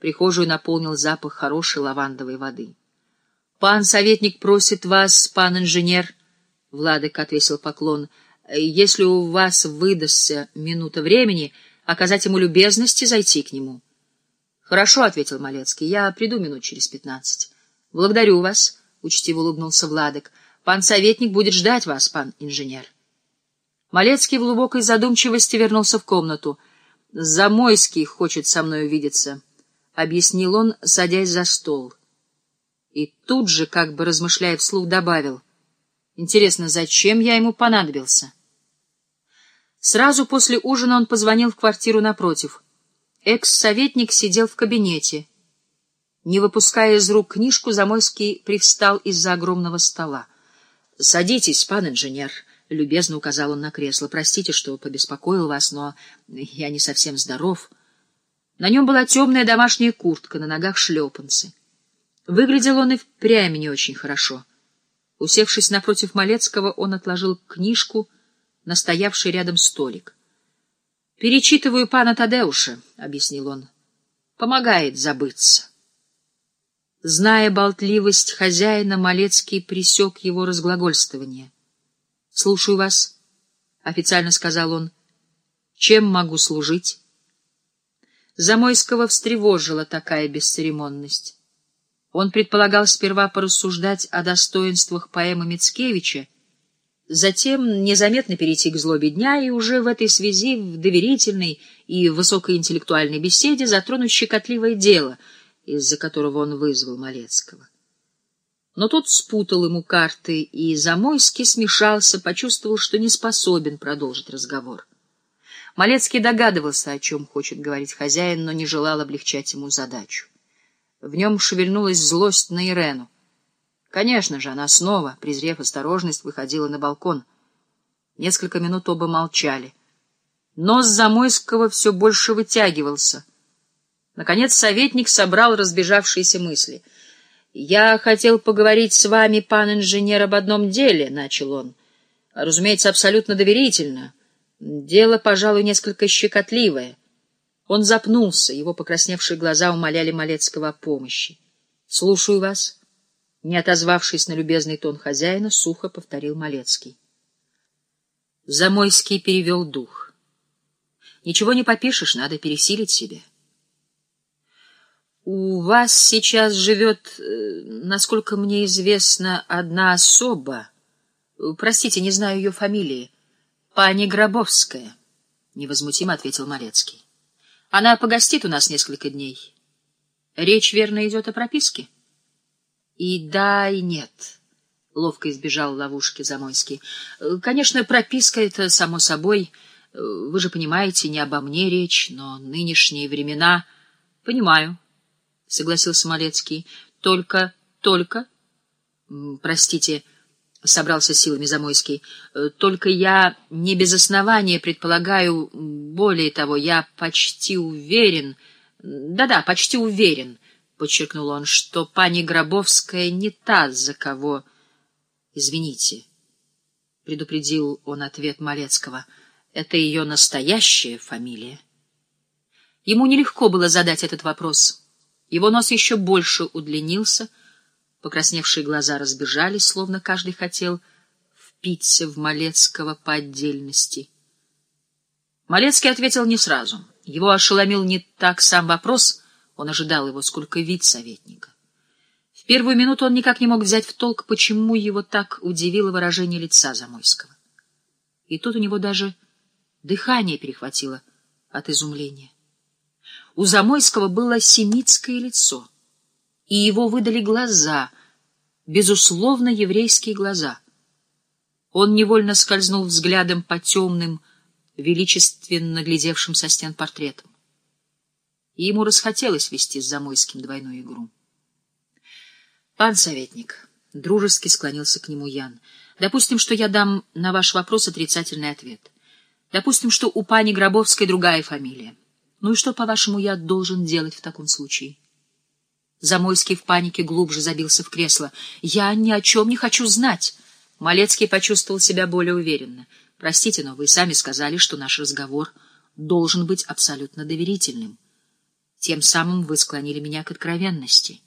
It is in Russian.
Прихожую наполнил запах хорошей лавандовой воды. — Пан советник просит вас, пан инженер, — Владык отвесил поклон, — если у вас выдастся минута времени, оказать ему любезность и зайти к нему. — Хорошо, — ответил Малецкий, — я приду минут через 15. — Благодарю вас, — учтиво улыбнулся Владык. — Пан советник будет ждать вас, пан инженер. Малецкий в глубокой задумчивости вернулся в комнату. — Замойский хочет со мной увидеться, — объяснил он, садясь за стол. И тут же, как бы размышляя вслух, добавил: — Интересно, зачем я ему понадобился? Сразу после ужина он позвонил в квартиру напротив. Экс-советник сидел в кабинете. Не выпуская из рук книжку, Замойский привстал из-за огромного стола. — Садитесь, пан инженер, — любезно указал он на кресло. — Простите, что побеспокоил вас, но я не совсем здоров. На нем была темная домашняя куртка, на ногах шлепанцы. Выглядел он и впрямь не очень хорошо. Усевшись напротив Малецкого, он отложил книжку на стоявший рядом столик. — Перечитываю пана Тадеуша, — объяснил он. — Помогает забыться. Зная болтливость хозяина, Малецкий пресек его разглагольствование. — Слушаю вас, — официально сказал он. — Чем могу служить? Замойского встревожила такая бесцеремонность. Он предполагал сперва порассуждать о достоинствах поэмы Мицкевича, затем незаметно перейти к злобе дня и уже в этой связи в доверительной и высокоинтеллектуальной беседе затронуть щекотливое дело, из-за которого он вызвал Малецкого. Но тот спутал ему карты, и Замойский смешался, почувствовал, что не способен продолжить разговор. Малецкий догадывался, о чем хочет говорить хозяин, но не желал облегчать ему задачу. В нем шевельнулась злость на Ирену. Конечно же, она снова, презрев осторожность, выходила на балкон. Несколько минут оба молчали. Нос Замойского все больше вытягивался. Наконец советник собрал разбежавшиеся мысли. — Я хотел поговорить с вами, пан инженер, об одном деле, — начал он. — Разумеется, абсолютно доверительно. Дело, пожалуй, несколько щекотливое. Он запнулся, его покрасневшие глаза умоляли Малецкого о помощи. — Слушаю вас. Не отозвавшись на любезный тон хозяина, сухо повторил Малецкий. Замойский перевел дух. Ничего не попишешь, надо пересилить себя. У вас сейчас живет, насколько мне известно, одна особа. Простите, не знаю ее фамилии. Пани Гробовская, — невозмутимо ответил Малецкий. Она погостит у нас несколько дней. Речь, верно, идет о прописке? И да, и нет. Ловко избежал ловушки Замойский. Конечно, прописка — это само собой. Вы же понимаете, не обо мне речь, но нынешние времена... Понимаю, — согласился Малецкий. Только... Простите, — собрался силами Замойский. Только я не без основания предполагаю, более того, я почти уверен... Да-да, почти уверен, — подчеркнул он, — что пани Гробовская не та, за кого... Извините, — предупредил он ответ Малецкого, — это ее настоящая фамилия. Ему нелегко было задать этот вопрос. Его нос еще больше удлинился, покрасневшие глаза разбежались, словно каждый хотел впиться в Малецкого по отдельности. Малецкий ответил не сразу. Его ошеломил не так сам вопрос, он ожидал его, сколько вид советника. В первую минуту он никак не мог взять в толк, почему его так удивило выражение лица Замойского. И тут у него даже дыхание перехватило от изумления. У Замойского было семитское лицо, и его выдали глаза, безусловно, еврейские глаза. Он невольно скользнул взглядом по темным, величественно глядевшим со стен портретам. И ему расхотелось вести с Замойским двойную игру. — Пан советник, — дружески склонился к нему Ян, — допустим, что я дам на ваш вопрос отрицательный ответ. Допустим, что у пани Гробовской другая фамилия. Ну и что, по-вашему, я должен делать в таком случае? Замойский в панике глубже забился в кресло. — Я ни о чем не хочу знать. Малецкий почувствовал себя более уверенно. — Простите, но вы сами сказали, что наш разговор должен быть абсолютно доверительным. Тем самым вы склонили меня к откровенности.